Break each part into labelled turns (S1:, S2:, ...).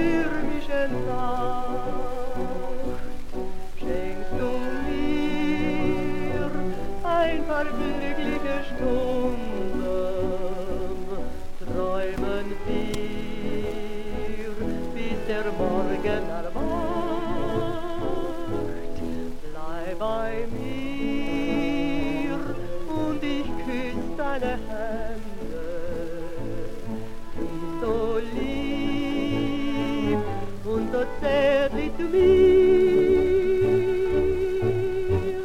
S1: stürmischen Nacht schenkst du mir ein paar glückliche Stunden, träumen wir, bis der Morgen erwacht. Bleib bei mir und ich küss deine Hände, die so lieb und so zärtlich zu mir.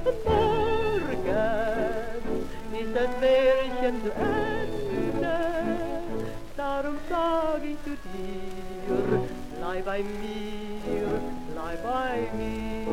S1: Morgen ist das Märchen zu Ende, darum sag ich zu dir, bleib bei mir, bleib bei mir.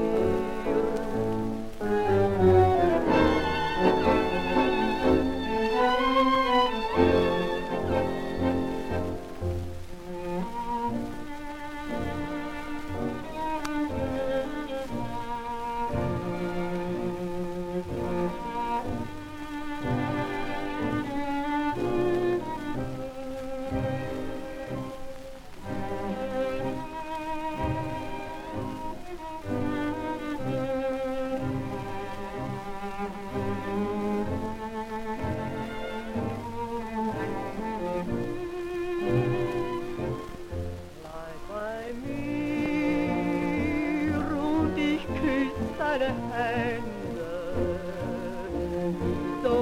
S1: Deine Hände, so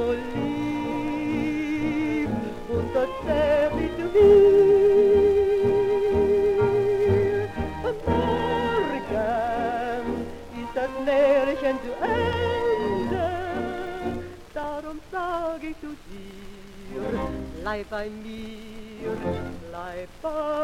S1: lieb und so zärtlich zu mir. Morgen ist das Märchen zu Ende, darum sag ich zu dir, bleib bei mir, bleib bei